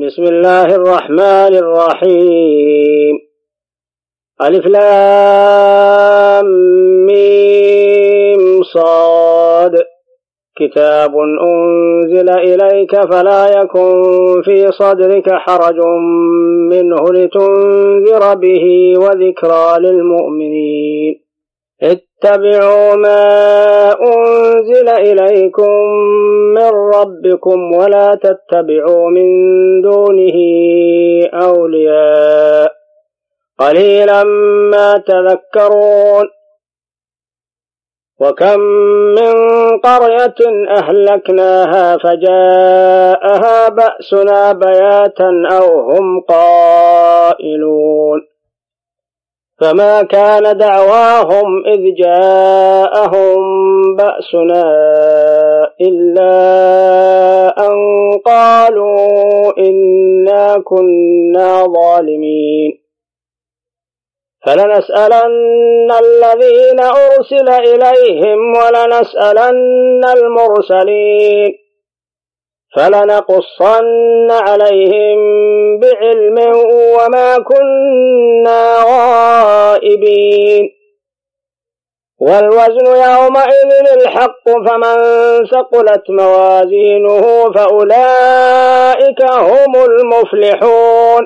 بسم الله الرحمن الرحيم. ألف لام ميم صاد. كتاب أنزل إليك فلا يكن في صدرك حرج منه لتنذر به وذكرى للمؤمنين. اتبعوا ما أنزل إليكم من ربكم ولا تتبعوا من دونه أولياء قليلا ما تذكرون. وكم من قرية أهلكناها فجاءها بأسنا بياتا أو هم قائلون. فما كان دعواهم إذ جاءهم بأسنا إلا أن قالوا إنا كنا ظالمين. فلنسألن الذين أرسل إليهم ولنسألن المرسلين فلنقصن عليهم بعلم وما كنا غائبين. والوزن يومئذ الحق فمن ثقلت موازينه فأولئك هم المفلحون.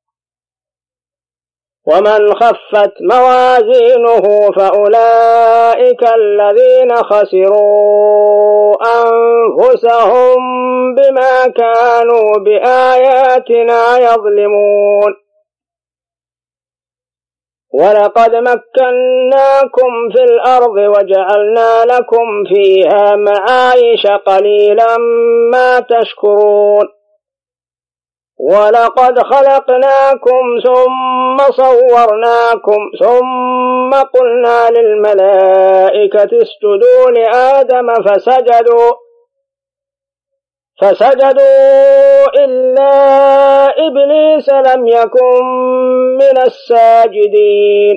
ومن خفت موازينه فأولئك الذين خسروا أنفسهم بما كانوا بآياتنا يظلمون. ولقد مكناكم في الأرض وجعلنا لكم فيها معايش قليلا ما تشكرون. ولقد خلقناكم ثم صورناكم ثم قلنا للملائكة اسجدوا لآدم فسجدوا إلا إبليس لم يكن من الساجدين.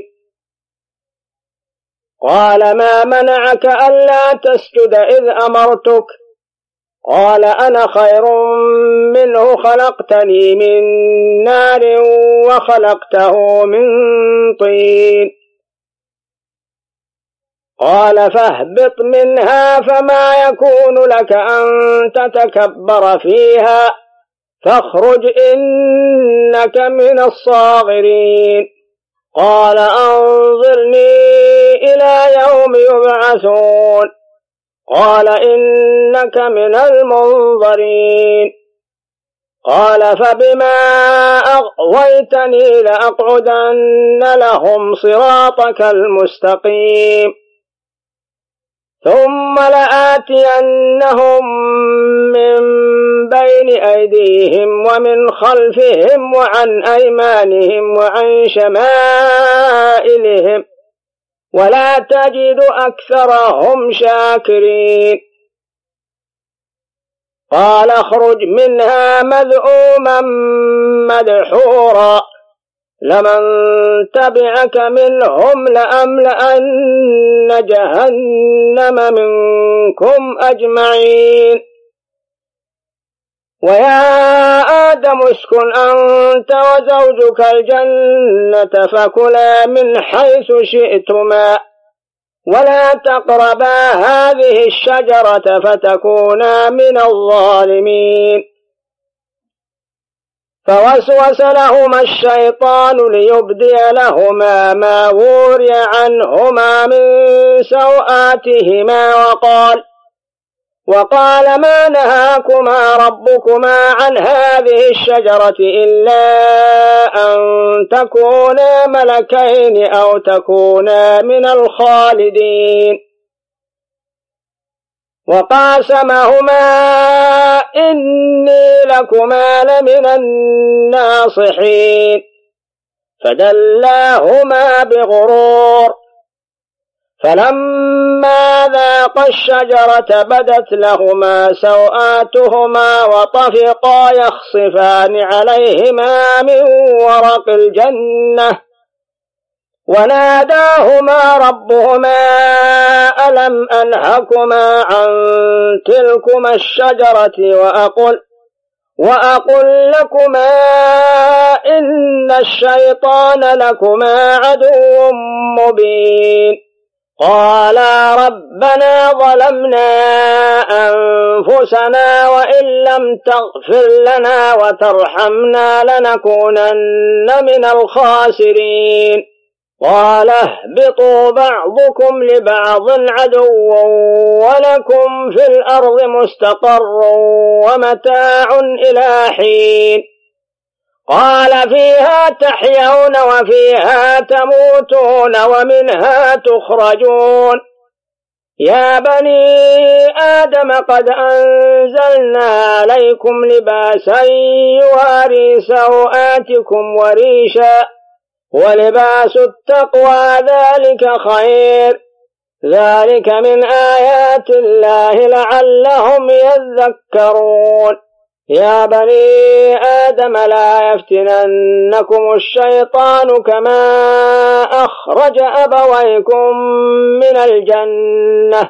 قال ما منعك ألا تسجد إذ أمرتك؟ قال أنا خير منه خلقتني من نار وخلقته من طين. قال فاهبط منها فما يكون لك أن تتكبر فيها فاخرج إنك من الصاغرين. قال أنظرني إلى يوم يبعثون. قال إنك من المنظرين. قال فبما أغويتني لأقعدن لهم صراطك المستقيم ثم لآتينهم من بين أيديهم ومن خلفهم وعن أيمانهم وعن شمائلهم ولا تجد أكثرهم شاكرين. قال اخرج منها مذءوما مدحورا لمن تبعك منهم لأملأن جهنم منكم أجمعين. ويا آدم اسكن أنت وزوجك الجنة فكلا من حيث شئتما ولا تقربا هذه الشجرة فتكونا من الظالمين. فوسوس لهما الشيطان ليبدي لهما ما وري عنهما من سوآتهما وقال ما نهاكما ربكما عن هذه الشجرة إلا أن تكونا ملكين أو تكونا من الخالدين. وقاسمهما إني لكما لمن الناصحين فدلاهما بغرور. فلما ذاقا الشجرة بدت لهما سوآتهما وطفقا يخصفان عليهما من ورق الجنة وناداهما ربهما ألم أنهكما عن تلكما الشجرة وأقل لكما إن الشيطان لكما عدو مبين قالا ربنا ظلمنا أنفسنا وإن لم تغفر لنا وترحمنا لنكونن من الخاسرين قال اهبطوا بعضكم لبعض عدو ولكم في الأرض مستقر ومتاع إلى حين قال فيها تحيون وفيها تموتون ومنها تخرجون يا بني آدم قد أنزلنا عليكم لباسا يواري سوآتكم وريشا ولباس التقوى ذلك خير ذلك من آيات الله لعلهم يذكرون يا بني آدم لا يفتننكم الشيطان كما أخرج أبويكم من الجنة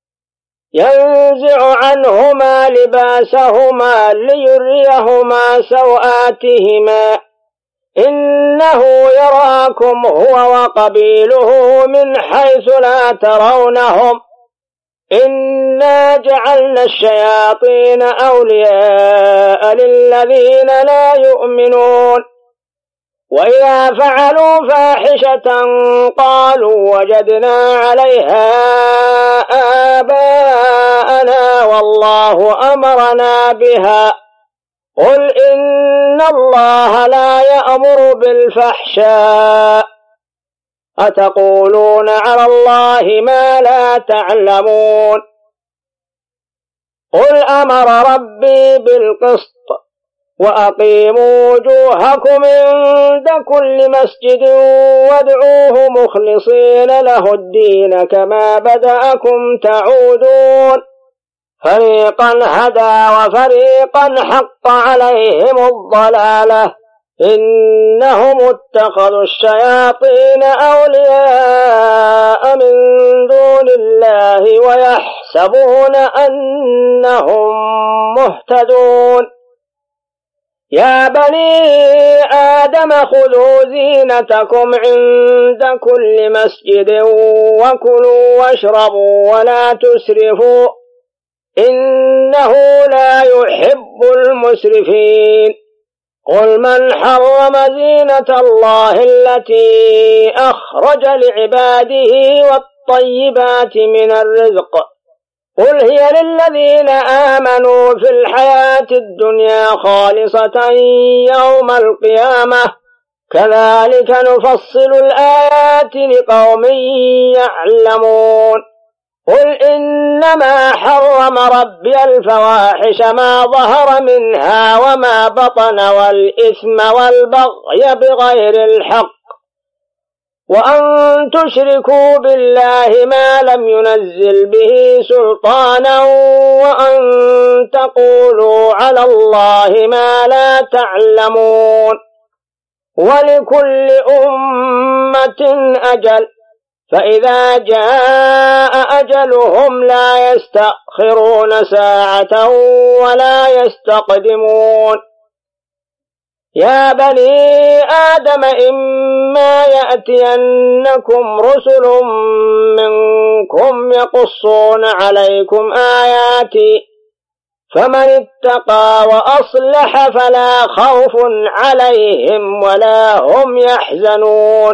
ينزع عنهما لباسهما ليريهما سوآتهما إنه يراكم هو وقبيله من حيث لا ترونهم إنا جعلنا الشياطين أولياء للذين لا يؤمنون وإذا فعلوا فاحشة قالوا وجدنا عليها آباءنا والله أمرنا بها قل إن الله لا يأمر بالفحشاء أتقولون على الله ما لا تعلمون قل أمر ربي بالقسط وأقيموا وجوهكم عند كل مسجد وادعوه مخلصين له الدين كما بدأكم تعودون فريقا هدى وفريقا حق عليهم الضلالة إنهم اتخذوا الشياطين أولياء من دون الله ويحسبون أنهم مهتدون يا بني آدم خذوا زينتكم عند كل مسجد وكلوا واشربوا ولا تسرفوا إنه لا يحب المسرفين قل من حرم زينة الله التي أخرج لعباده والطيبات من الرزق قل هي للذين آمنوا في الحياة الدنيا خالصة يوم القيامة كذلك نفصل الآيات لقوم يعلمون قل إنما حرم ربي الفواحش ما ظهر منها وما بطن والإثم والبغي بغير الحق وأن تشركوا بالله ما لم ينزل به سلطانا وأن تقولوا على الله ما لا تعلمون ولكل أمة أجل فإذا جاء أجلهم لا يستأخرون ساعة ولا يستقدمون يا بني آدم إما يأتينكم رسل منكم يقصون عليكم آياتي فمن اتقى وأصلح فلا خوف عليهم ولا هم يحزنون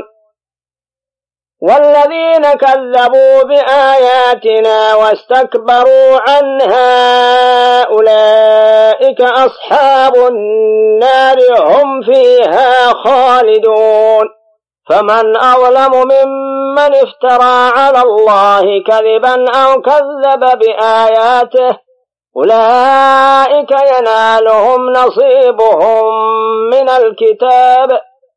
والذين كذبوا بآياتنا واستكبروا عنها أولئك أصحاب النار هم فيها خالدون فمن أظلم ممن افترى على الله كذبا أو كذب بآياته أولئك ينالهم نصيبهم من الكتاب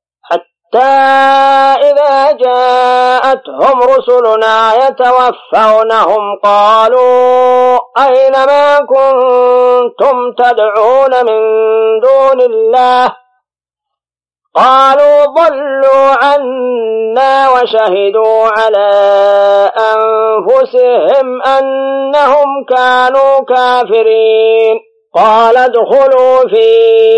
إذا جاءتهم رسلنا يتوفونهم قالوا أين ما كنتم تدعون من دون الله قالوا ضلوا عنا وشهدوا على أنفسهم أنهم كانوا كافرين قال ادخلوا في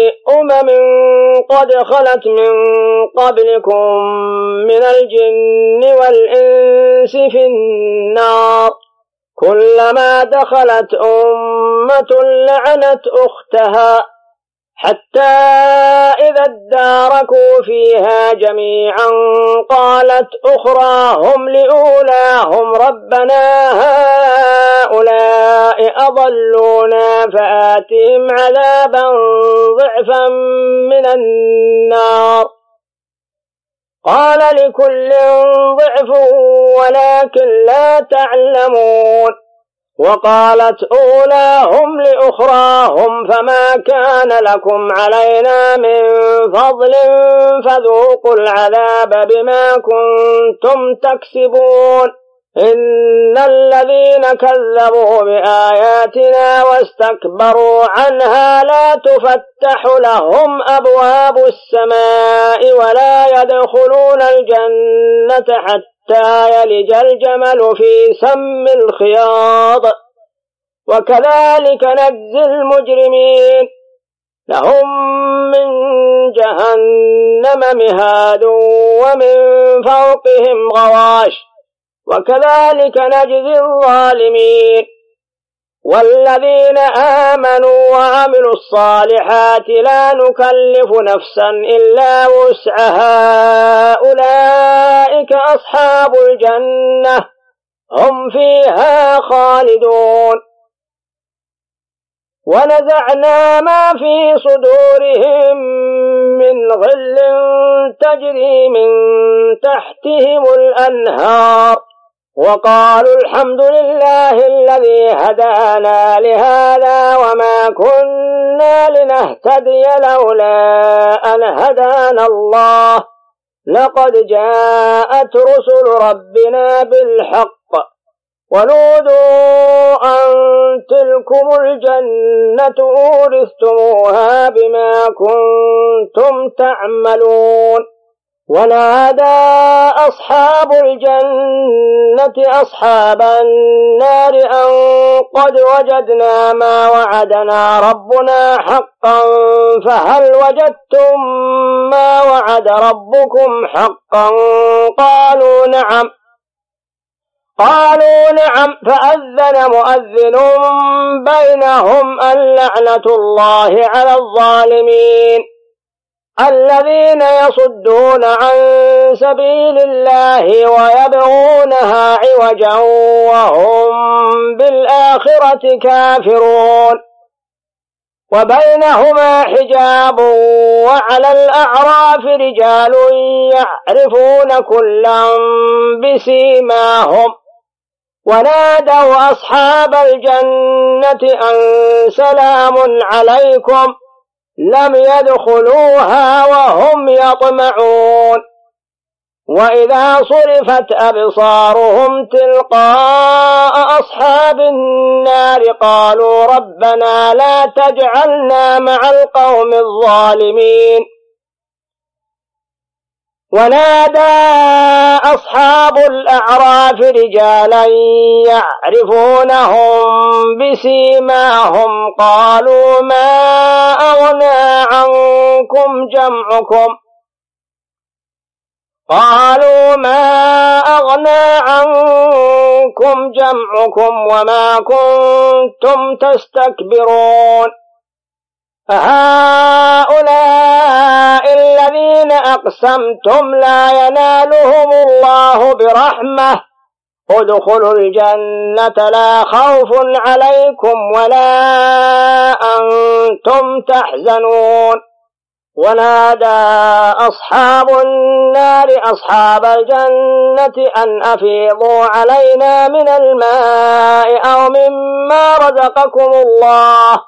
قد خلت من قبلكم من الجن والإنس في النار كلما دخلت أمة لعنت أختها حتى إذا اداركوا فيها جميعا قالت أخراهم لأولاهم ربنا هؤلاء أضلونا فآتهم عذابا ضعفا من النار قال لكل ضعف ولكن لا تعلمون وقالت أولاهم لأخراهم فما كان لكم علينا من فضل فذوقوا العذاب بما كنتم تكسبون إن الذين كذبوا بآياتنا واستكبروا عنها لا تفتح لهم أبواب السماء ولا يدخلون الجنة حتى يلج الجمل في سم الخياط وكذلك نجزي المجرمين لهم من جهنم مهاد ومن فوقهم غواش وكذلك نجزي الظالمين والذين آمنوا وعملوا الصالحات لا نكلف نفسا إلا وسعها أولئك أصحاب الجنة هم فيها خالدون ونزعنا ما في صدورهم من غل تجري من تحتهم الأنهار وقالوا الحمد لله الذي هدانا لهذا وما كنا لنهتدي لولا أن هدانا الله لقد جاءت رسل ربنا بالحق ونودوا أن تلكم الجنة أورثتموها بما كنتم تعملون ونادى أصحاب الجنة أصحاب النار أن قد وجدنا ما وعدنا ربنا حقا فهل وجدتم ما وعد ربكم حقا قالوا نعم فأذن مؤذن بينهم اللعنة الله على الظالمين الذين يصدون عن سبيل الله ويبغونها عوجا وهم بالآخرة كافرون وبينهما حجاب وعلى الأعراف رجال يعرفون كلا بسيماهم ونادوا أصحاب الجنة أن سلام عليكم لم يدخلوها وهم يطمعون وإذا صرفت أبصارهم تلقاء أصحاب النار قالوا ربنا لا تجعلنا مع القوم الظالمين ونادى أصحاب الأعراف رجالا يعرفونهم بسيماهم قالوا ما أغنى عنكم جمعكم وما كنتم تستكبرون هؤلاء الذين أقسمتم لا ينالهم الله برحمة ادخلوا الجنة لا خوف عليكم ولا أنتم تحزنون ونادى أصحاب النار أصحاب الجنة أن أفيضوا علينا من الماء أو مما رزقكم الله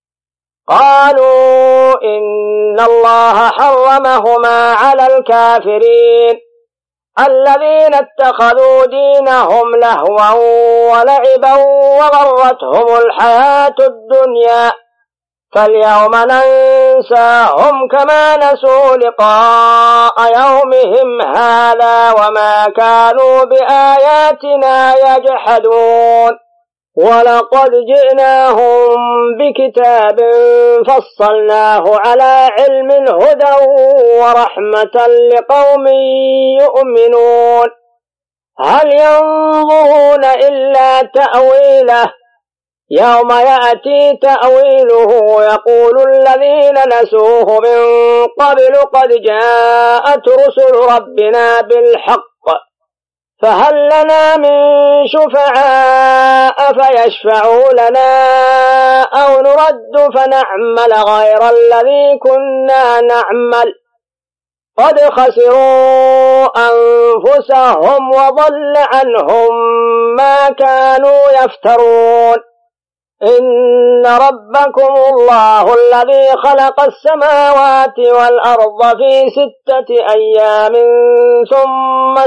قالوا إن الله حرمهما على الكافرين الذين اتخذوا دينهم لهوا ولعبا وغرتهم الحياة الدنيا فاليوم ننساهم كما نسوا لقاء يومهم هذا وما كانوا بآياتنا يجحدون ولقد جئناهم بكتاب فصلناه على علم هدى ورحمة لقوم يؤمنون هل ينظرون إلا تأويله يوم يأتي تأويله يقول الذين نسوه من قبل قد جاءت رسل ربنا بالحق فهل لنا من شفعاء فيشفعوا لنا أو نرد فنعمل غير الذي كنا نعمل قد خسروا أنفسهم وضل عنهم ما كانوا يفترون إن ربكم الله الذي خلق السماوات والأرض في 6 أيام ثم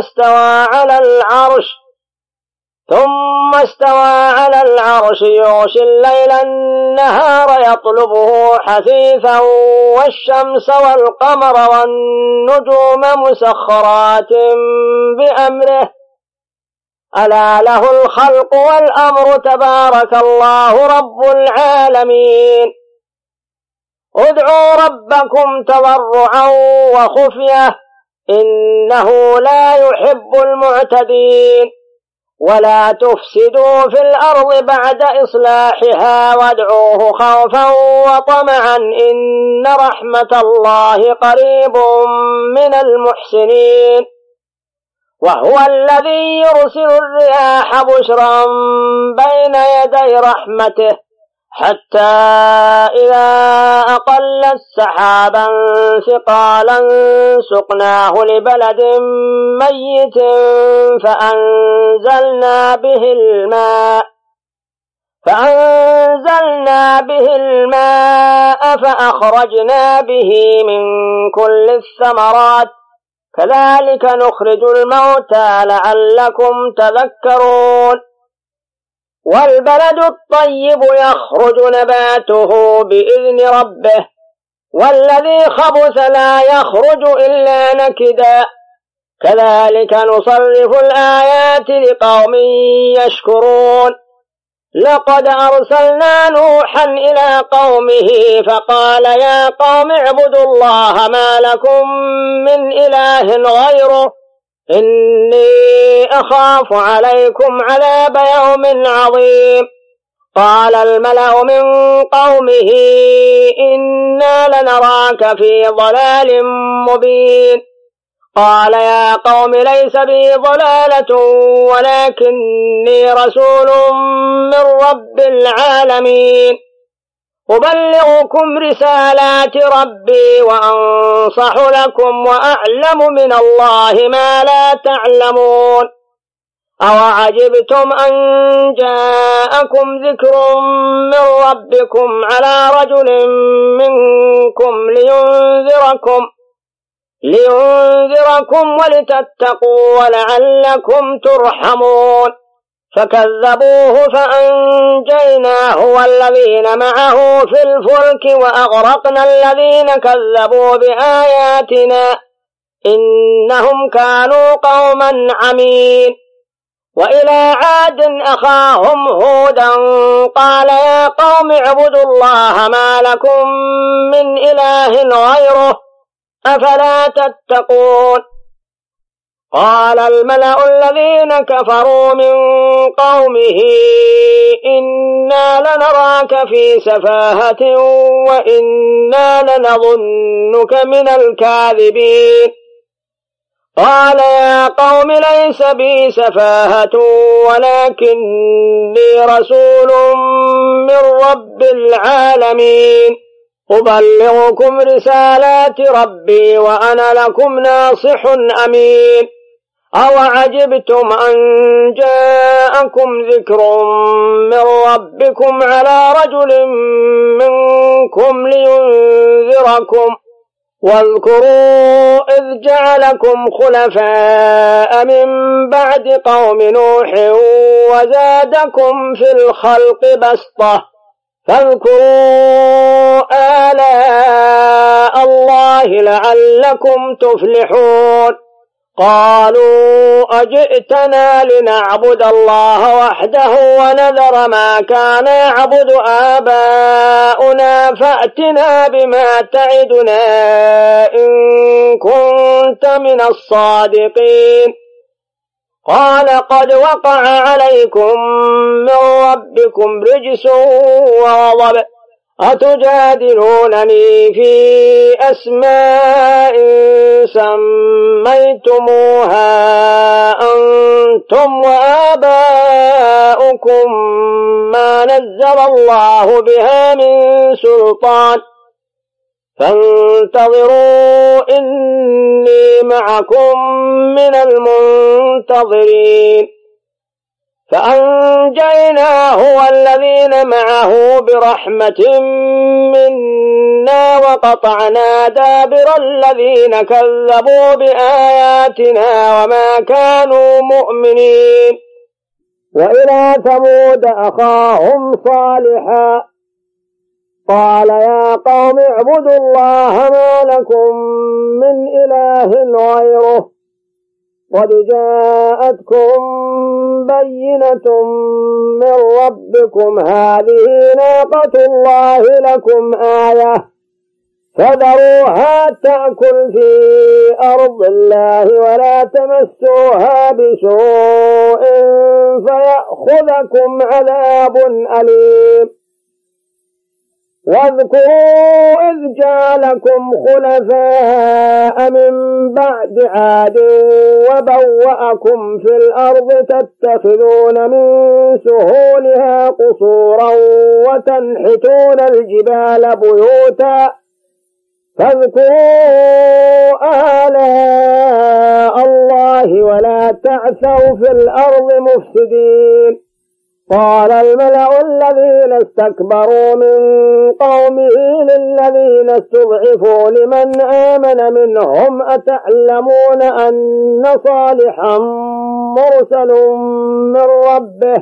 استوى على العرش يغشي الليل النهار يطلبه حثيثا والشمس والقمر والنجوم مسخرات بأمره ألا له الخلق والأمر تبارك الله رب العالمين ادعوا ربكم تضرعا وخفية إنه لا يحب المعتدين ولا تفسدوا في الأرض بعد إصلاحها وادعوه خوفا وطمعا إن رحمة الله قريب من المحسنين وهو الذي يرسل الرياح بشرا بين يدي رحمته حتى إذا أقلت سحابا ثقالا سقناه لبلد ميت فأنزلنا به الماء فأخرجنا به من كل الثمرات كذلك نخرج الموتى لعلكم تذكرون والبلد الطيب يخرج نباته بإذن ربه والذي خبث لا يخرج إلا نكدا كذلك نصرف الآيات لقوم يشكرون لقد أرسلنا نوحا إلى قومه فقال يا قوم اعبدوا الله ما لكم من إله غيره إني أخاف عليكم عذاب يوم عظيم قال الملأ من قومه إنا لنراك في ضلال مبين قال يا قوم ليس بي ضلالة ولكني رسول من رب العالمين أبلغكم رسالات ربي وأنصح لكم وأعلم من الله ما لا تعلمون أوعجبتم أن جاءكم ذكر من ربكم على رجل منكم لينذركم ولتتقوا ولعلكم ترحمون فكذبوه فأنجيناه والذين معه في الفلك وأغرقنا الذين كذبوا بآياتنا إنهم كانوا قوما عمين وإلى عاد أخاهم هودا قال يا قوم اعبدوا الله ما لكم من إله غيره أفلا تتقون قال الملأ الذين كفروا من قومه إنا لنراك في سفاهة وإنا لنظنك من الكاذبين قال يا قوم ليس بي سفاهة ولكني رسول من رب العالمين أبلغكم رسالات ربي وأنا لكم ناصح أمين أوعجبتم أن جاءكم ذكر من ربكم على رجل منكم لينذركم واذكروا إذ جعلكم خلفاء من بعد قوم نوح وزادكم في الخلق بسطة فاذكروا آلاء الله لعلكم تفلحون قالوا أجئتنا لنعبد الله وحده ونذر ما كان يعبد آباؤنا فأتنا بما تعدنا إن كنت من الصادقين قال قد وقع عليكم من ربكم رجس وغضب أتجادلونني في أسماء سميتموها أنتم وآباؤكم ما نزل الله بها من سلطان فانتظروا إني معكم من المنتظرين فأنجيناه والذين معه برحمة منا وقطعنا دابر الذين كذبوا بآياتنا وما كانوا مؤمنين وإلى ثمود أخاهم صالحا قال يا قوم اعبدوا الله ما لكم من إله غيره قد جاءتكم بينة من ربكم هذه ناقة الله لكم آية فذروها تأكل في أرض الله ولا تمسوها بسوء فيأخذكم عذاب أليم واذكروا إذ جعلكم خلفاء من بعد عاد وبوأكم في الأرض تتخذون من سهولها قصورا وتنحتون الجبال بيوتا فاذكروا آلاء الله ولا تعثوا في الأرض مفسدين قال الملأ الذين استكبروا من قومه للذين استضعفوا لمن آمن منهم أتعلمون أن صالحا مرسل من ربه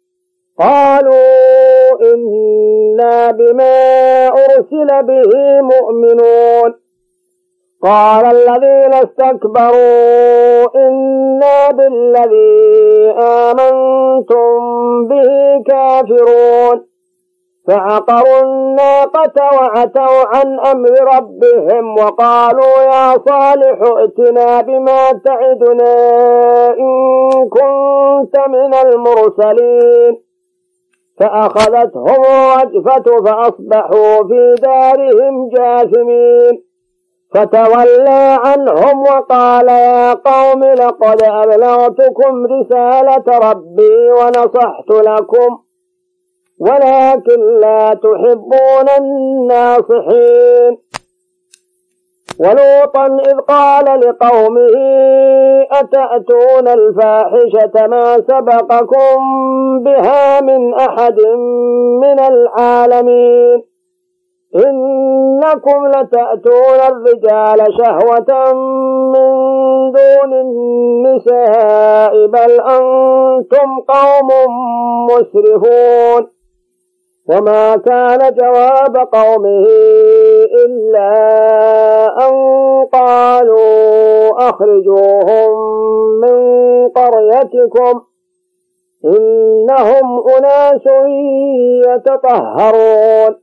قالوا إنا بما أرسل به مؤمنون قال الذين استكبروا إنا بالذي آمنتم به كافرون فعقروا الناقة وعتوا عن أمر ربهم وقالوا يا صالح ائتنا بما تعدنا إن كنت من المرسلين فأخذتهم الرجفة فأصبحوا في دارهم جاثمين فتولى عنهم وقال يا قوم لقد أبلغتكم رسالة ربي ونصحت لكم ولكن لا تحبون الناصحين ولوطا إذ قال لقومه أتأتون الفاحشة ما سبقكم بها من أحد من العالمين إنكم لتأتون الرجال شهوة من دون النساء بل أنتم قوم مسرفون وما كان جواب قومه إلا أن قالوا أخرجوهم من قريتكم إنهم أناس يتطهرون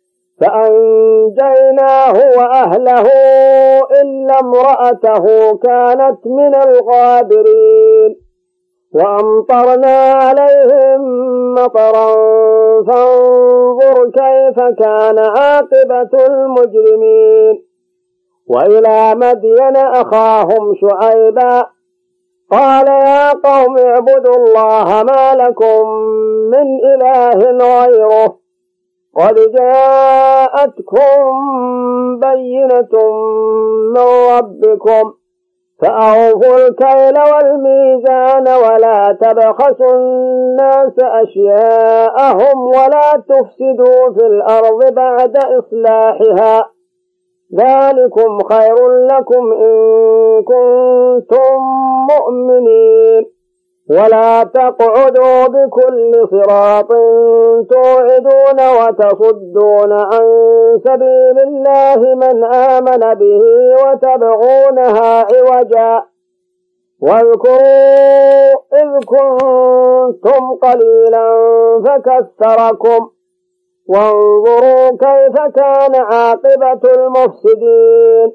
فأنجيناه وأهله إلا امرأته كانت من الغابرين وأمطرنا عليهم مطرا فانظر كيف كان عاقبة المجرمين وإلى مدين أخاهم شعيبا قال يا قوم اعبدوا الله ما لكم من إله غيره قد جاءتكم بينة من ربكم فأوفوا الكيل والميزان ولا تبخسوا الناس أشياءهم ولا تفسدوا في الأرض بعد إصلاحها ذلكم خير لكم إن كنتم مؤمنين ولا تقعدوا بكل صراط توعدون وتصدون عن سبيل الله من آمن به وتبغونها عوجا واذكروا إذ كنتم قليلا فكثركم وانظروا كيف كان عاقبة المفسدين.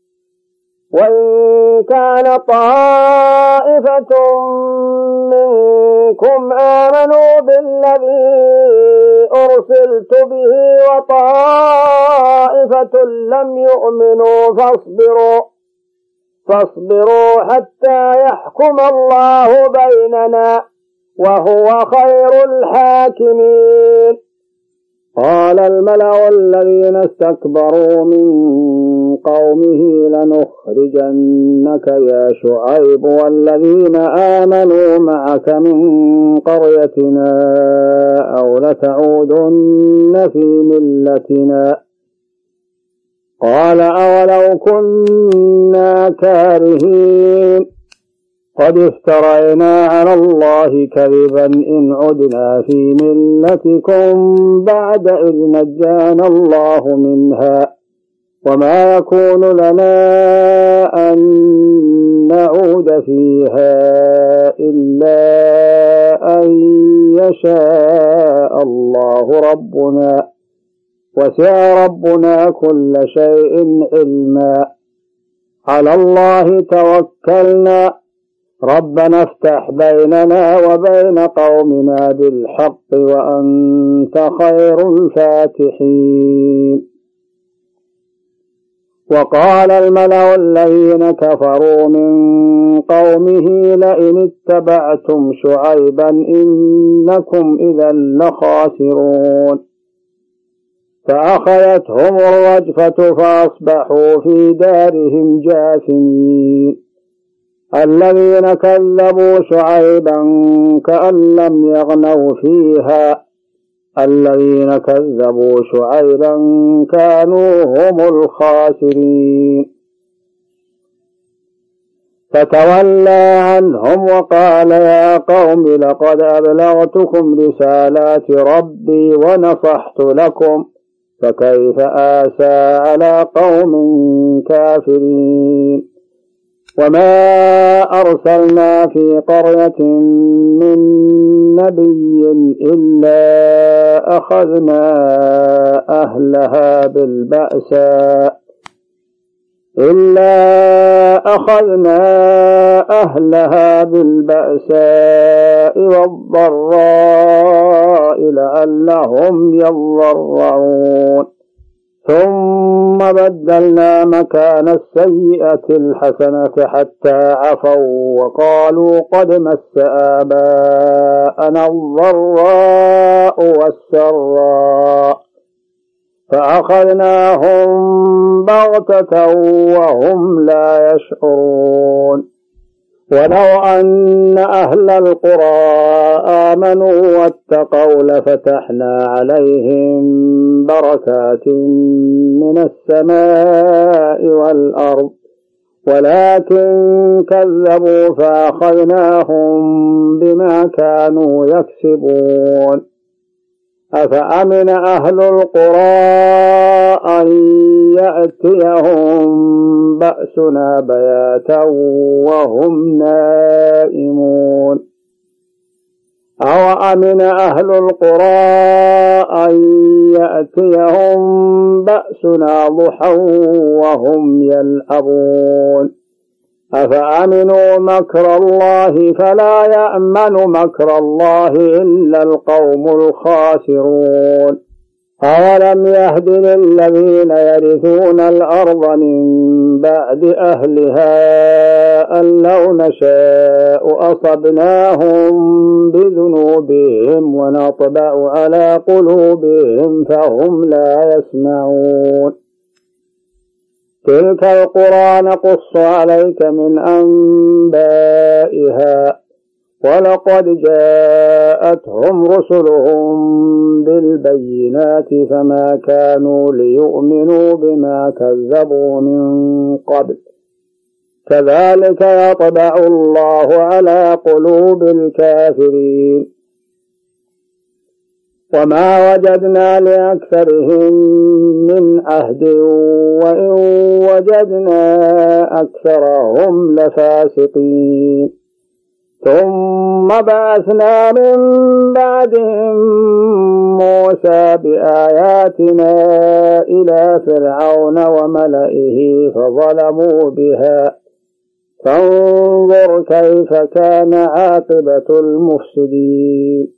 وإن كان طائفة منكم آمنوا بالذي أرسلت به وطائفة لم يؤمنوا فاصبروا حتى يحكم الله بيننا وهو خير الحاكمين. قال الملأ الذين استكبروا من قومه لنخرجنك يا شعيب والذين آمنوا معك من قريتنا أو لتعودن في ملتنا. قال أولو كنا كارهين قد افترينا على الله كذبا إن عدنا في ملتكم بعد إذ نجانا الله منها وما يكون لنا أن نعود فيها إلا أن يشاء الله ربنا وسع ربنا كل شيء علما على الله توكلنا ربنا افتح بيننا وبين قومنا بالحق وأنت خير الفاتحين. وقال الملأ الذين كفروا من قومه لئن اتبعتم شعيبا إنكم إذا لخاسرون. فأخذتهم الرجفة فأصبحوا في دارهم جاثمين. الذين كذبوا شعيبا كأن لم يغنوا فيها الذين كذبوا شعيبا كانوا هم الخاسرين. فتولى عنهم وقال يا قوم لقد أبلغتكم رسالات ربي ونصحت لكم فكيف آسى على قوم كافرين. وما أرسلنا في قرية من نبي إلا أخذنا أهلها بالبأساء والضراء لعلهم يضرعون. ثم بدلنا مكان السيئة الحسنة حتى عفوا وقالوا قد مس آباءنا الضراء والسراء فأخذناهم بغتة وهم لا يشعرون. ولو أن أهل القرى آمنوا واتقوا لفتحنا عليهم بركات من السماء والأرض ولكن كذبوا فأخذناهم بما كانوا يكسبون. أفأمن أهل القرى أن يأتيهم بأسنا بياتا وهم نائمون أو أمن أهل القرى أن يأتيهم بأسنا ضحى وهم يلعبون. أفأمنوا مكر الله فلا يأمن مكر الله إلا القوم الخاسرون. أولم يهد للذين يرثون الأرض من بعد أهلها أن لو نشاء أصبناهم بذنوبهم ونطبع على قلوبهم فهم لا يسمعون. تلك القرى نقص عليك من أنبائها ولقد جاءتهم رسلهم بالبينات فما كانوا ليؤمنوا بما كذبوا من قبل كذلك يطبع الله على قلوب الكافرين. وما وجدنا لأكثرهم من عهد وإن وجدنا أكثرهم لفاسقين ثم بعثنا من بعدهم موسى بآياتنا إلى فرعون وملئه فظلموا بها فانظر كيف كان عاقبة المفسدين.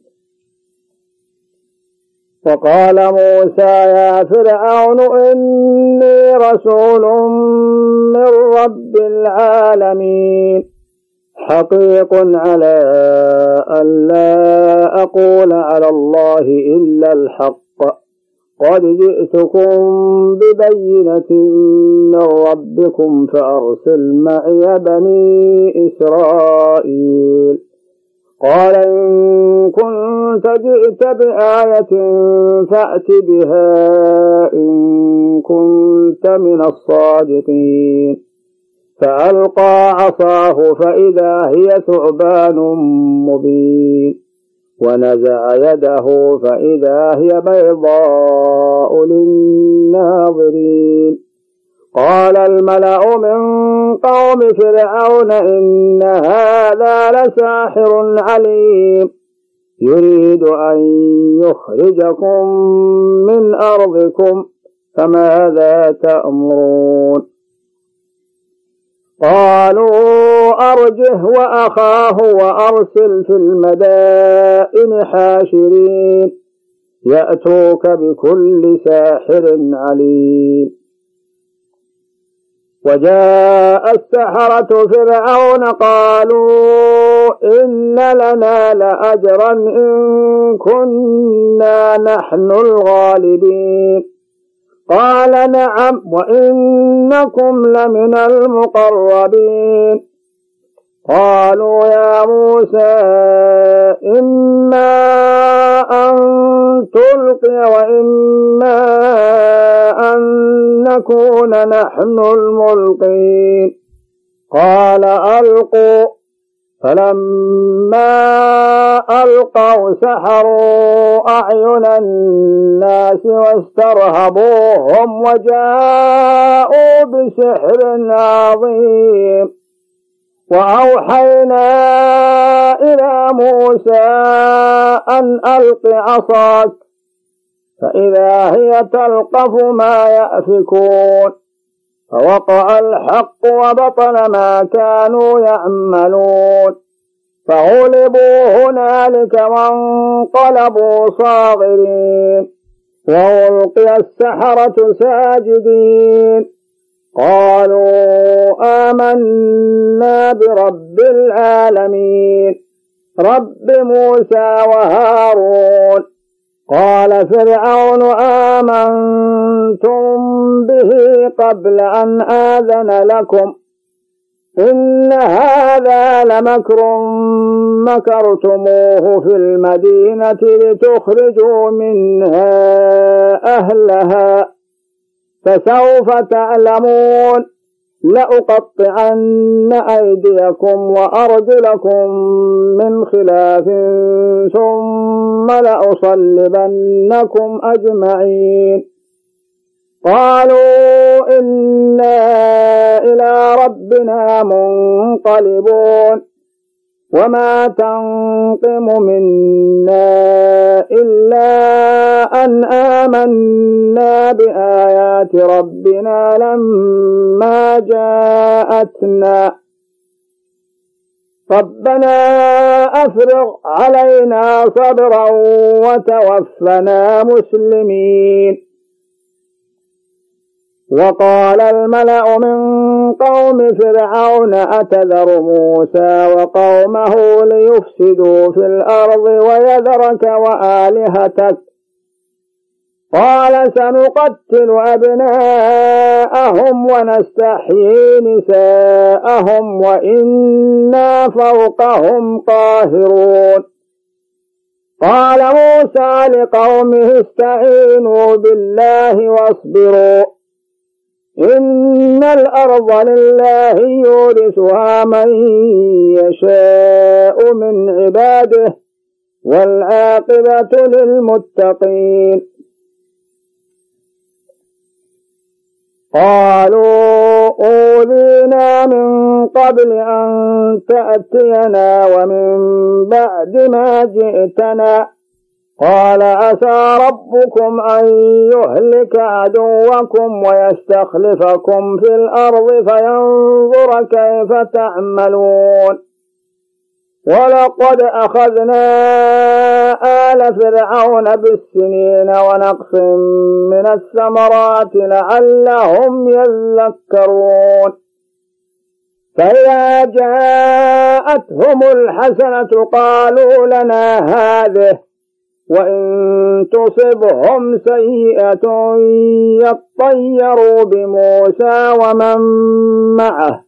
وقال موسى يا فرعون إني رسول من رب العالمين حقيق على أن لا أقول على الله إلا الحق قد جئتكم ببينة من ربكم فأرسل معي بني إسرائيل. قال إن كنت جئت بآية فأت بها إن كنت من الصادقين. فألقى عصاه فإذا هي ثعبان مبين ونزع يده فإذا هي بيضاء للناظرين. قال الملأ من قوم فرعون إن هذا لساحر عليم يريد أن يخرجكم من أرضكم فماذا تأمرون؟ قالوا أرجه وأخاه وأرسل في المدائن حاشرين يأتوك بكل ساحر عليم. وجاء السحرة فرعون قالوا إن لنا لأجرا إن كنا نحن الغالبين. قال نعم وإنكم لمن المقربين. قالوا يا موسى إما أن تلقي وإما أن نكون نحن الملقين. قال ألقوا. فلما ألقوا سحروا أعين الناس واسترهبوهم وجاءوا بسحر عظيم. وأوحينا إلى موسى أن ألق عصاك فإذا هي تلقف ما يأفكون. فوقع الحق وبطل ما كانوا يعملون فغلبوا هنالك وانقلبوا صاغرين وألقي السحرة ساجدين قالوا آمنا برب العالمين رب موسى وهارون. قال فرعون آمنتم به قبل أن آذن لكم إن هذا لمكر مكرتموه في المدينة لتخرجوا منها أهلها فسوف تعلمون. لأقطعن أيديكم وأرجلكم من خلاف ثم لأصلبنكم أجمعين. قالوا إنا إلى ربنا منقلبون. وما تنقم منا إلا أن آمنا بآيات ربنا لما جاءتنا. ربنا أفرغ علينا صبرا وتوفنا مسلمين. وقال الملأ من قوم فرعون أتذر موسى وقومه ليفسدوا في الأرض ويذرك وآلهتك قال سنقتل أبناءهم ونستحيي نساءهم وإنا فوقهم قاهرون. قال موسى لقومه استعينوا بالله واصبروا إن الأرض لله يورثها من يشاء من عباده والعاقبة للمتقين. قالوا أوذينا من قبل أن تأتينا ومن بعد ما جئتنا، قال عسى ربكم أن يهلك عدوكم ويستخلفكم في الأرض فينظر كيف تعملون. ولقد أخذنا آل فرعون بالسنين ونقص من الثمرات لعلهم يذكرون. فإذا جاءتهم الحسنة قالوا لنا هذه، وإن تصبهم سيئة يطيروا بموسى ومن معه،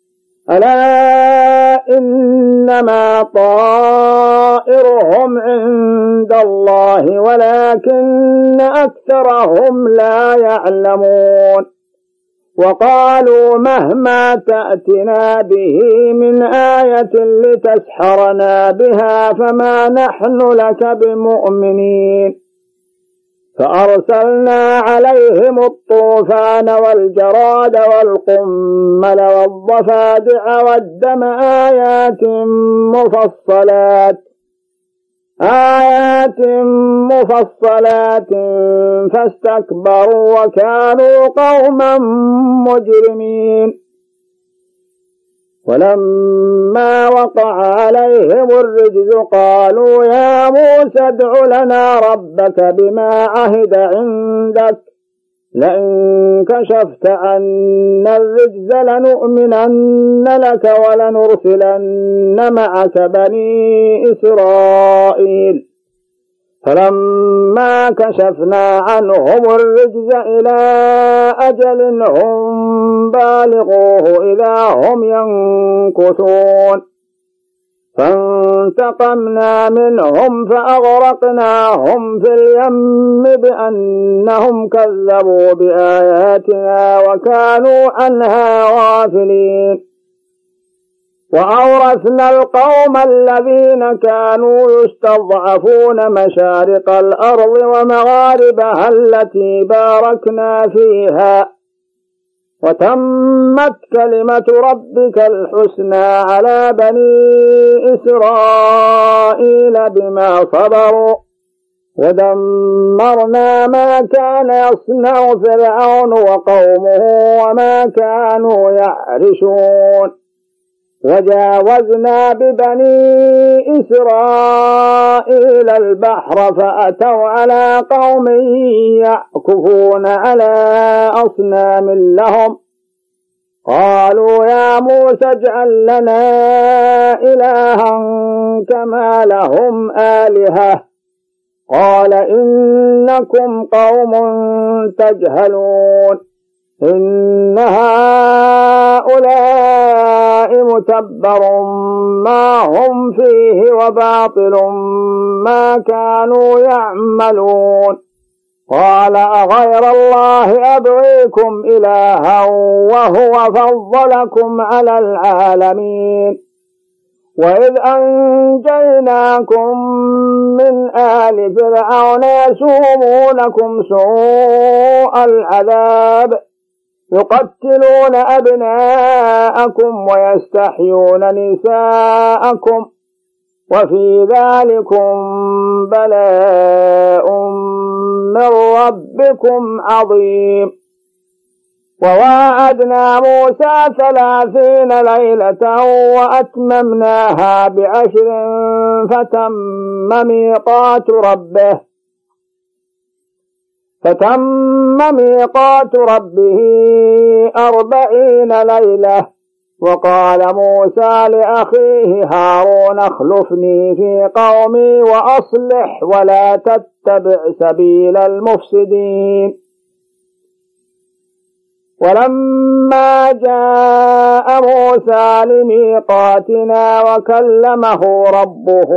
ألا إنما طائرهم عند الله ولكن أكثرهم لا يعلمون. وقالوا مهما تأتنا به من آية لتسحرنا بها فما نحن لك بمؤمنين. فأرسلنا عليهم الطوفان والجراد والقمل والضفادع والدم آيات مفصلات فاستكبروا وكانوا قوما مجرمين. ولما وقع عليهم الرجز قالوا يا موسى ادع لنا ربك بما عهد عندك لئن كشفت عنا الرجز لنؤمنن لك ولنرسلن معك بني إسرائيل. فلما كشفنا عنهم الرجز إلى أجل هم بالغوه إذا هم ينكثون. فانتقمنا منهم فأغرقناهم في اليم بأنهم كذبوا بآياتنا وكانوا عنها غافلين. وأورثنا القوم الذين كانوا يستضعفون مشارق الأرض ومغاربها التي باركنا فيها، وتمت كلمة ربك الحسنى على بني إسرائيل بما صبروا، ودمرنا ما كان يصنع فرعون وقومه وما كانوا يعرشون. وجاوزنا ببني إسرائيل البحر فأتوا على قوم يعكفون على أصنام لهم، قالوا يا موسى اجعل لنا إلها كما لهم آلهة، قال إنكم قوم تجهلون. إن هؤلاء متبر ما هم فيه وباطل ما كانوا يعملون. قال أغير الله أبغيكم إلها وهو فضلكم على العالمين. وإذ أنجيناكم من آل فرعون يسومونكم سوء العذاب يقتلون أبناءكم ويستحيون نساءكم وفي ذلكم بلاء من ربكم عظيم. وواعدنا موسى 30 ليلة وأتممناها ب10 فتم ميقات ربه 40 ليلة. وقال موسى لأخيه هارون اخلفني في قومي وأصلح ولا تتبع سبيل المفسدين. ولما جاء موسى لميقاتنا وكلمه ربه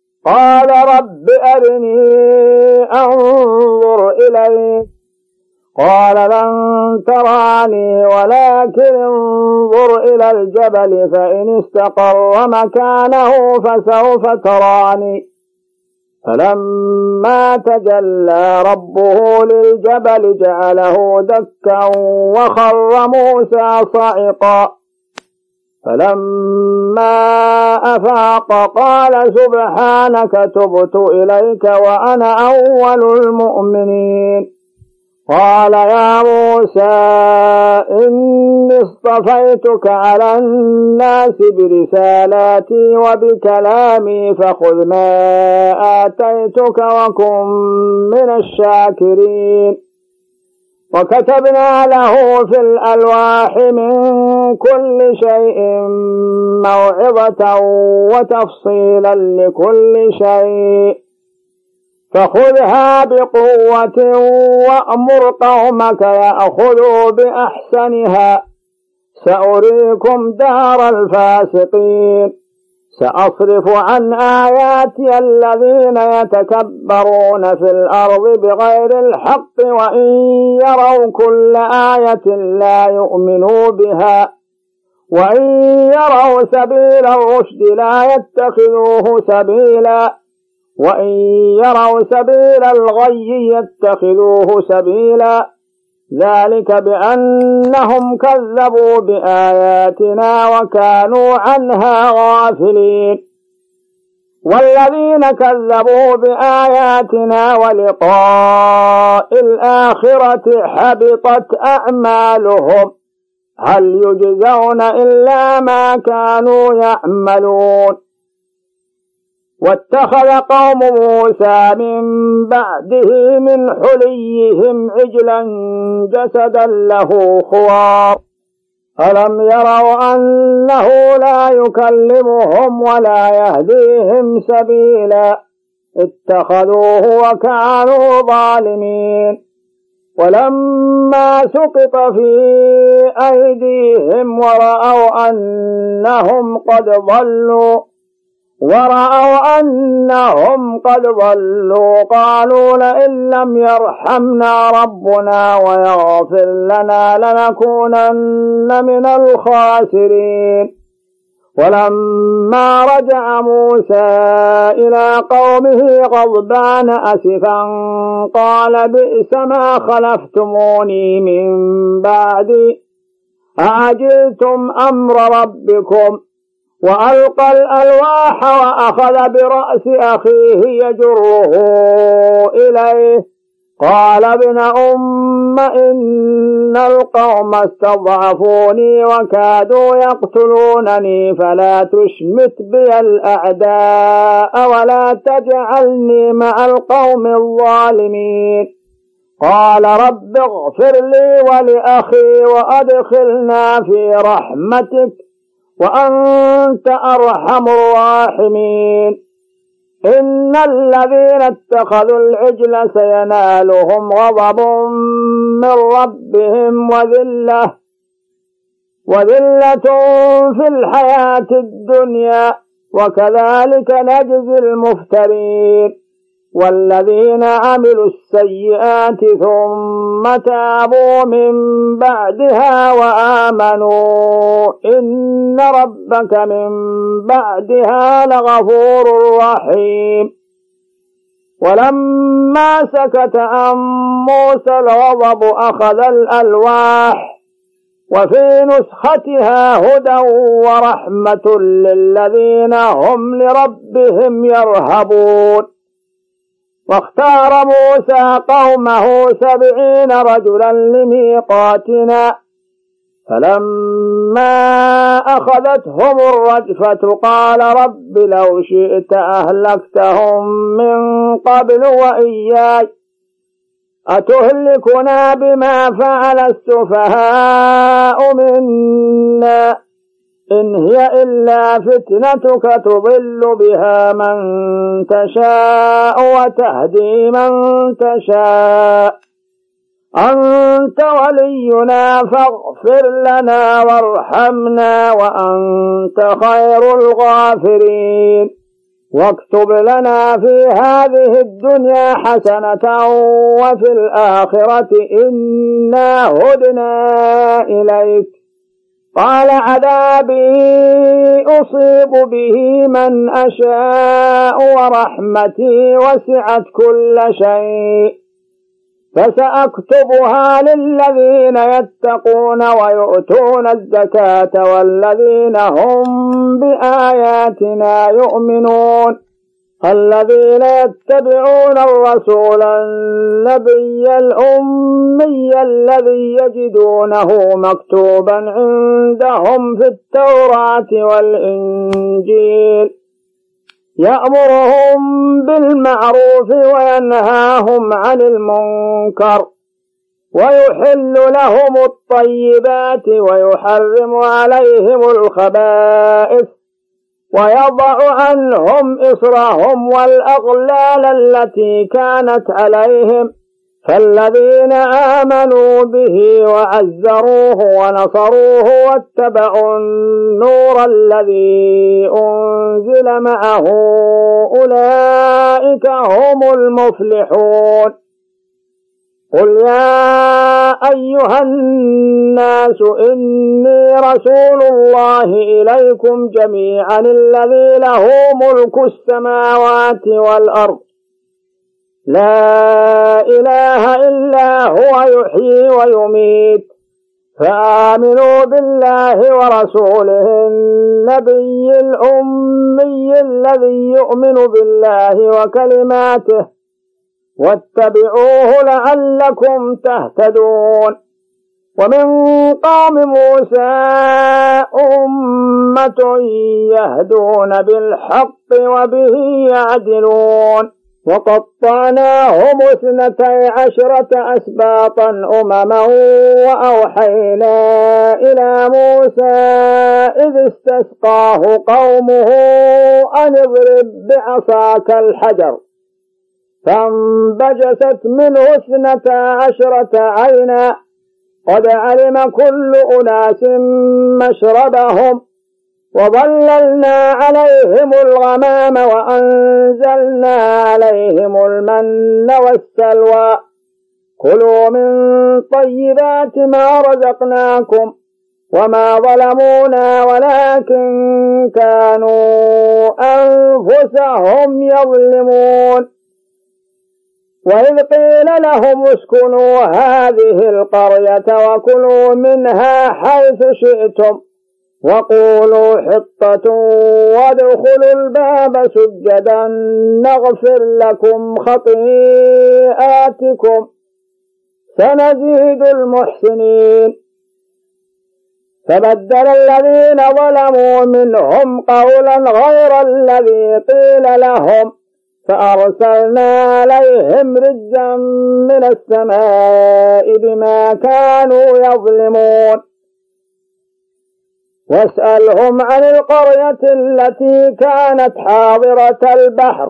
قال رب أرني أنظر إليك قال لن تراني ولكن انظر إلى الجبل فإن استقر مكانه فسوف تراني فلما تجلى ربه للجبل جعله دكا وخر موسى صعقا فلما أفاق قال سبحانك تبت إليك وأنا أول المؤمنين قال يا موسى إني اصطفيتك على الناس برسالاتي وبكلامي فخذ ما آتيتك وكن من الشاكرين وكتبنا له في الألواح من كل شيء موعظة وتفصيلا لكل شيء فخذها بقوة وأمر قومك يأخذوا بأحسنها سأريكم دار الفاسقين سأصرف عن آياتي الذين يتكبرون في الأرض بغير الحق وإن يروا كل آية لا يؤمنوا بها وإن يروا سبيل الرشد لا يتخذوه سبيلا وإن يروا سبيل الغي يتخذوه سبيلا ذلك بأنهم كذبوا بآياتنا وكانوا عنها غافلين والذين كذبوا بآياتنا ولقاء الآخرة حبطت أعمالهم هل يجزون إلا ما كانوا يعملون واتخذ قوم موسى من بعده من حليهم عجلا جسدا له خوار ألم يروا أنه لا يكلمهم ولا يهديهم سبيلا اتخذوه وكانوا ظالمين ولما سقط في أيديهم ورأوا أنهم قد ضلوا قالوا لئن لم يرحمنا ربنا ويغفر لنا لنكونن من الخاسرين ولما رجع موسى إلى قومه غضبان أسفا قال بئس ما خلفتموني من بعدي أعجلتم أمر ربكم وألقى الألواح وأخذ برأس أخيه يجره إليه قال ابن أم إن القوم استضعفوني وكادوا يقتلونني فلا تشمت بي الأعداء ولا تجعلني مع القوم الظالمين قال رب اغفر لي ولأخي وأدخلنا في رحمتك وأنت أرحم الراحمين إن الذين اتخذوا العجل سينالهم غضب من ربهم وذلة في الحياة الدنيا وكذلك نجزي المفترين والذين عملوا السيئات ثم تابوا من بعدها وآمنوا إن ربك من بعدها لغفور رحيم ولما سكت عن موسى الغضب أخذ الألواح وفي نسختها هدى ورحمة للذين هم لربهم يرهبون واختار موسى قومه 70 رجلا لميقاتنا فلما أخذتهم الرجفة قال رب لو شئت أهلكتهم من قبل وإياي أتهلكنا بما فعل السفهاء منا إن هي إلا فتنتك تضل بها من تشاء وتهدي من تشاء أنت ولينا فاغفر لنا وارحمنا وأنت خير الغافرين واكتب لنا في هذه الدنيا حسنة وفي الآخرة إنا هدنا إليك. قال عذابي أصيب به من أشاء ورحمتي وسعت كل شيء فسأكتبها للذين يتقون ويؤتون الزكاة والذين هم بآياتنا يؤمنون الذين يتبعون الرسول النبي الأمي الذي يجدونه مكتوبا عندهم في التوراة والإنجيل يأمرهم بالمعروف وينهاهم عن المنكر ويحل لهم الطيبات ويحرم عليهم الخبائث ويضع عنهم إصرهم والأغلال التي كانت عليهم فالذين آمنوا به وعزروه ونصروه واتبعوا النور الذي أنزل معه أولئك هم المفلحون. قل يا أيها الناس إني رسول الله إليكم جميعا الذي له ملك السماوات والأرض لا إله إلا هو يحيي ويميت فآمنوا بالله ورسوله النبي الأمي الذي يؤمن بالله وكلماته واتبعوه لعلكم تهتدون. ومن قوم موسى أمة يهدون بالحق وبه يعدلون وقطعناهم 12 أسباطا أمما وأوحينا إلى موسى إذ استسقاه قومه أن اضرب بعصاك الحجر فانبجست منه 12 عينا قد علم كل أناس مشربهم وظللنا عليهم الغمام وأنزلنا عليهم المن والسلوى كلوا من طيبات ما رزقناكم وما ظلمونا ولكن كانوا أنفسهم يظلمون. وإذ قيل لهم اسكنوا هذه القرية وكلوا منها حيث شئتم وقولوا حطة وادخلوا الباب سجدا نغفر لكم خطيئاتكم سنزيد المحسنين. فبدل الذين ظلموا منهم قولا غير الذي قيل لهم فأرسلنا عليهم رجزا من السماء بما كانوا يظلمون. واسألهم عن القرية التي كانت حاضرة البحر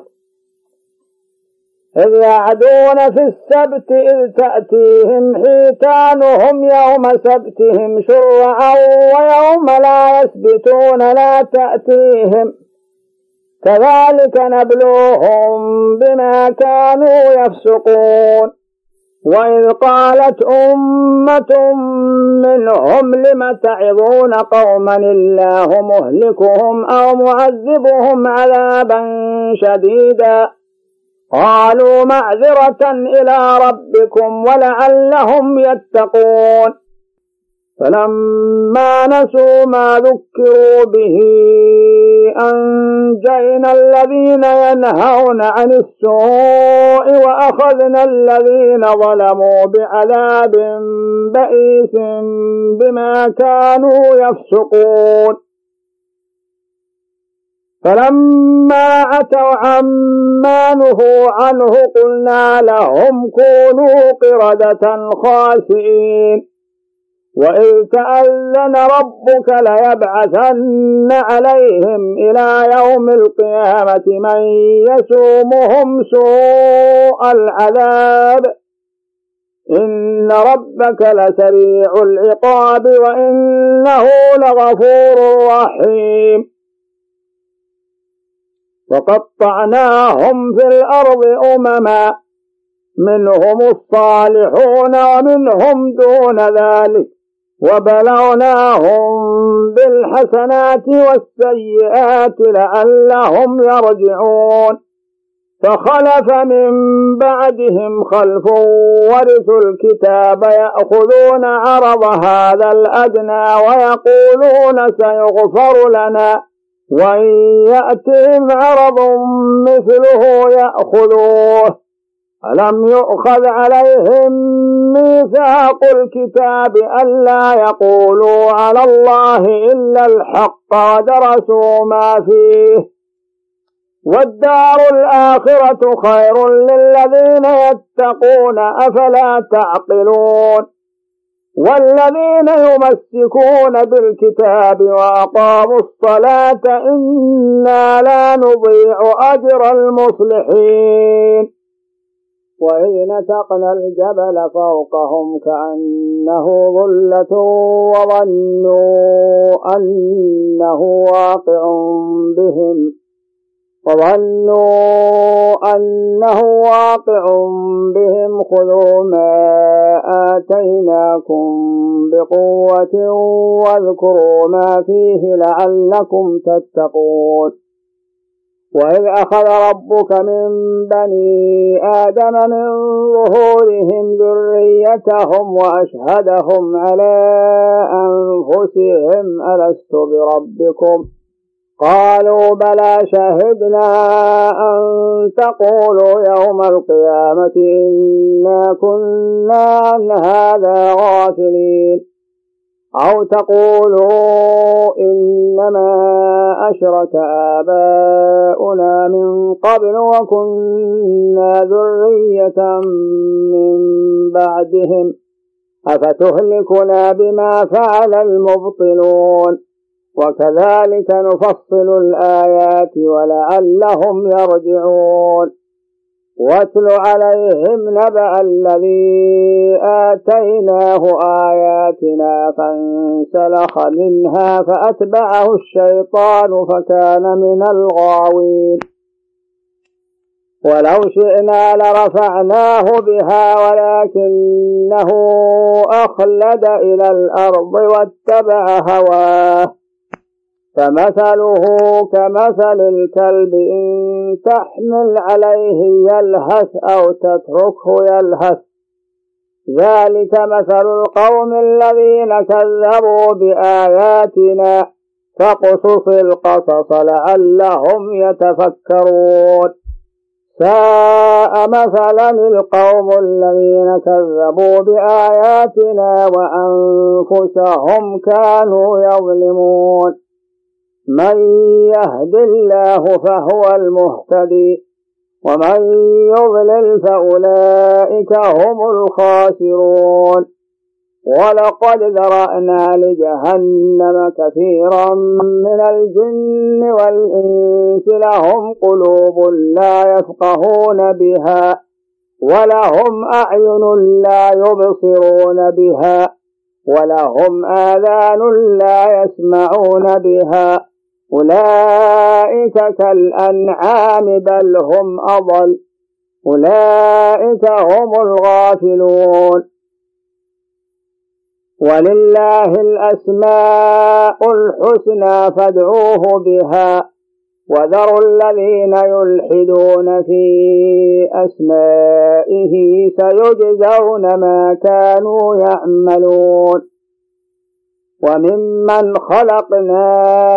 إذ يعدون في السبت إذ تأتيهم حيتانهم يوم سبتهم شرعا ويوم لا يسبتون لا تأتيهم كذلك نبلوهم بما كانوا يفسقون. وإذ قالت أمة منهم لم تعظون قوما الله مهلكهم أو معذبهم عذابا شديدا قالوا معذرة إلى ربكم ولعلهم يتقون. فلما نسوا ما ذكروا به أنجينا الذين ينهون عن السوء وأخذنا الذين ظلموا بعذاب بئيس بما كانوا يفسقون. فلما عتوا عما نهوا عنه قلنا لهم كونوا قردة خاسئين. وإذ تأذن ربك ليبعثن عليهم إلى يوم القيامة من يسومهم سوء العذاب إن ربك لسريع العقاب وإنه لغفور رحيم. وقطعناهم في الأرض أمما منهم الصالحون ومنهم دون ذلك وبلوناهم بالحسنات والسيئات لعلهم يرجعون فخلف من بعدهم خلف ورثوا الكتاب يأخذون عرض هذا الأدنى ويقولون سيغفر لنا وإن يأتهم عرض مثله يأخذوه ألم يؤخذ عليهم ميثاق الكتاب ألا يقولوا على الله إلا الحق ودرسوا ما فيه والدار الآخرة خير للذين يتقون أفلا تعقلون والذين يمسكون بالكتاب وأقاموا الصلاة إنا لا نضيع أجر المصلحين وإذ نتقنا الجبل فوقهم كأنه ظلة وظنوا أنه واقع بهم خذوا ما آتيناكم بقوة واذكروا ما فيه لعلكم تتقون وإذ أخذ ربك من بني آدم من ظهورهم ذريتهم وأشهدهم على أنفسهم ألست بربكم قالوا بلى شهدنا أن تقولوا يوم القيامة إنا كنا عن هذا غافلين أو تقولوا إنما أشرك آباؤنا من قبل وكنا ذرية من بعدهم أفتهلكنا بما فعل المبطلون وكذلك نفصل الآيات ولعلهم يرجعون واتل عليهم نبأ الذي آتيناه آياتنا فانسلخ منها فأتبعه الشيطان فكان من الغاوين ولو شئنا لرفعناه بها ولكنه أخلد إلى الأرض واتبع هواه فمثله كمثل الكلب إن تحمل عليه يلهث أو تتركه يلهث ذلك مثل القوم الذين كذبوا بآياتنا فاقصص القصص لعلهم يتفكرون ساء مثلا القوم الذين كذبوا بآياتنا وأنفسهم كانوا يظلمون من يهد الله فهو المهتدي ومن يضلل فأولئك هم الخاسرون ولقد ذرأنا لجهنم كثيرا من الجن والإنس لهم قلوب لا يفقهون بها ولهم أعين لا يبصرون بها ولهم آذان لا يسمعون بها أولئك كالأنعام بل هم أضل أولئك هم الغافلون ولله الأسماء الحسنى فادعوه بها وذروا الذين يلحدون في أسمائه سيجزون ما كانوا يعملون وممن خلقنا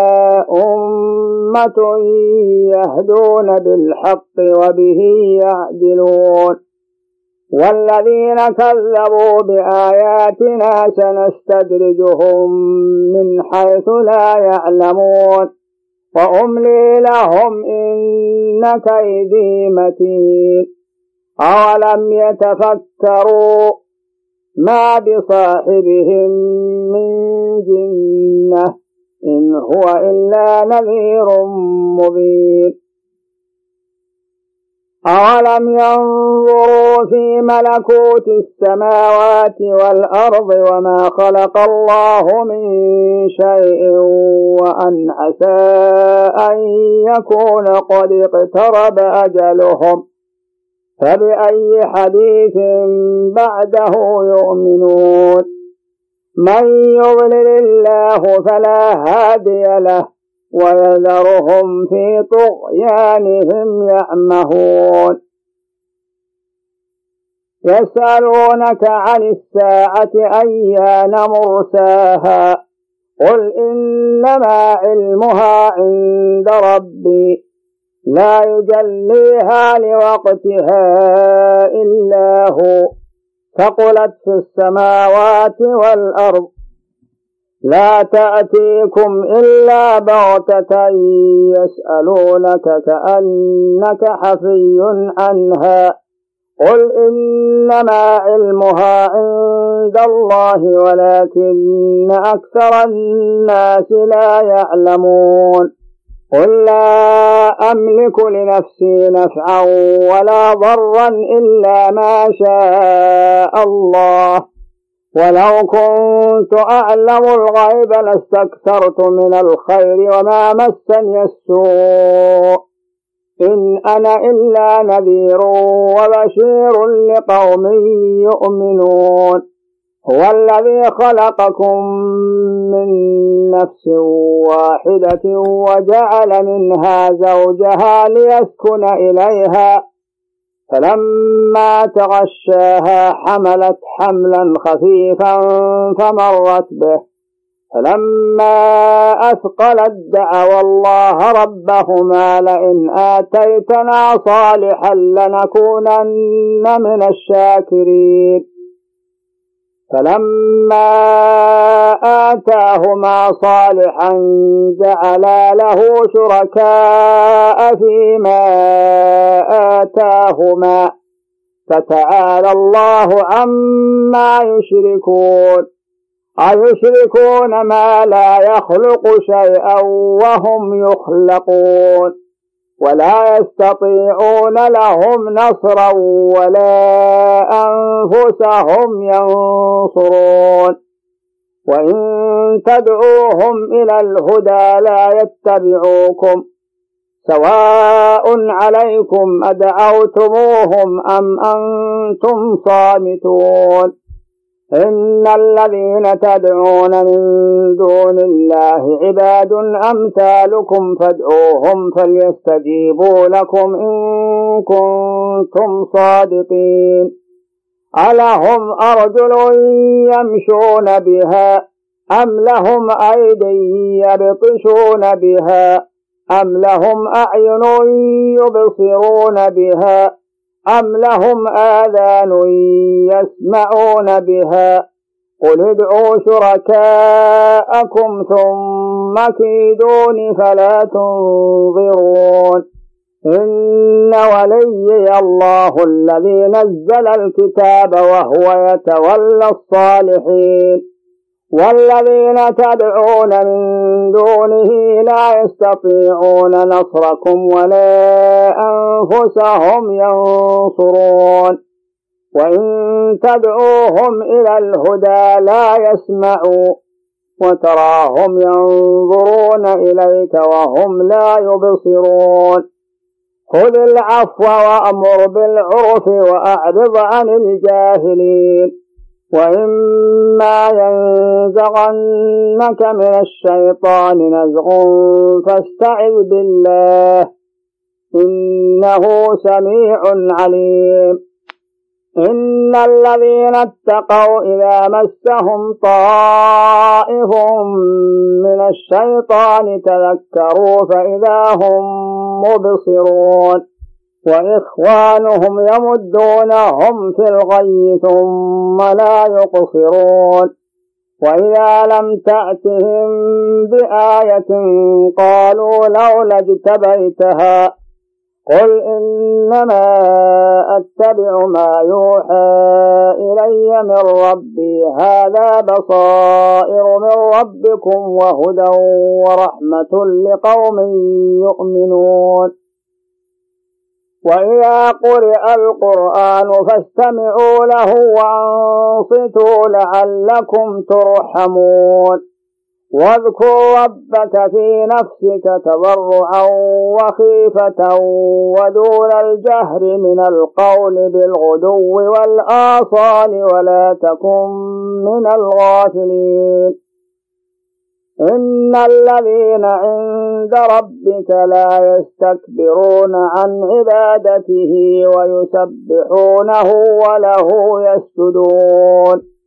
أمة يهدون بالحق وبه يعدلون والذين كذبوا بآياتنا سنستدرجهم من حيث لا يعلمون وأملي لهم إن كيدي متين أولم يتفكروا ما بصاحبهم من جنة إن هو إلا نذير مبين أولم ينظروا في ملكوت السماوات والأرض وما خلق الله من شيء وأن عسى أن يكون قد اقترب أجلهم فبأي حديث بعده يؤمنون من يضلل الله فلا هادي له ويذرهم في طغيانهم يعمهون يسألونك عن الساعة أيان مرساها قل إنما علمها عند ربي لا يجليها لوقتها إلا هو ثقلت في السماوات والأرض لا تأتيكم إلا بغتة يسألونك كأنك حفي عنها قل إنما علمها عند الله ولكن أكثر الناس لا يعلمون قل لا أملك لنفسي نفعا ولا ضرا إلا ما شاء الله ولو كنت أعلم الغيب لاستكثرت من الخير وما مسني السوء إن أنا إلا نذير وبشير لقوم يؤمنون هو الذي خلقكم من نفس واحدة وجعل منها زوجها ليسكن إليها فلما تغشاها حملت حملا خفيفا فمرت به فلما أثقلت دعوا الله ربهما لئن آتيتنا صالحا لنكونن من الشاكرين فلما آتاهما صالحا جعلا له شركاء فيما آتاهما فتعالى الله عما يشركون أيشركون ما لا يخلق شيئا وهم يخلقون ولا يستطيعون لهم نصرا ولا أنفسهم ينصرون وإن تدعوهم إلى الهدى لا يتبعوكم سواء عليكم أدعوتموهم أم أنتم صامتون إن الذين تدعون من دون الله عباد أمثالكم فادعوهم فليستجيبوا لكم إن كنتم صادقين ألهم أرجل يمشون بها أم لهم أيدي يبطشون بها أم لهم أعين يبصرون بها أم لهم آذان يسمعون بها قل ادعوا شركاءكم ثم كيدون فلا تنظرون إن وليي الله الذي نزل الكتاب وهو يتولى الصالحين والذين تدعون من دونه لا يستطيعون نصركم ولا أنفسهم ينصرون وإن تدعوهم إلى الهدى لا يسمعوا وتراهم ينظرون إليك وهم لا يبصرون خذ العفو وأمر بالعرف وأعرض عن الجاهلين وإما ينزغنك من الشيطان نزغ فاستعذ بالله إنه سميع عليم إن الذين اتقوا إذا مسهم طائف من الشيطان تذكروا فإذا هم مبصرون وإخوانهم يمدونهم في الغي ثم لا يقصرون وإذا لم تأتهم بآية قالوا لولا اجتبيتها قل إنما أتبع ما يوحى إلي من ربي هذا بصائر من ربكم وهدى ورحمة لقوم يؤمنون وإذا قرئ القرآن فاستمعوا له وأنصتوا لعلكم ترحمون واذكر ربك في نفسك تضرعا وخيفة ودون الجهر من القول بالغدو والآصال ولا تكن من الغافلين إن الذين عند ربك لا يستكبرون عن عبادته ويسبحونه وله يسجدون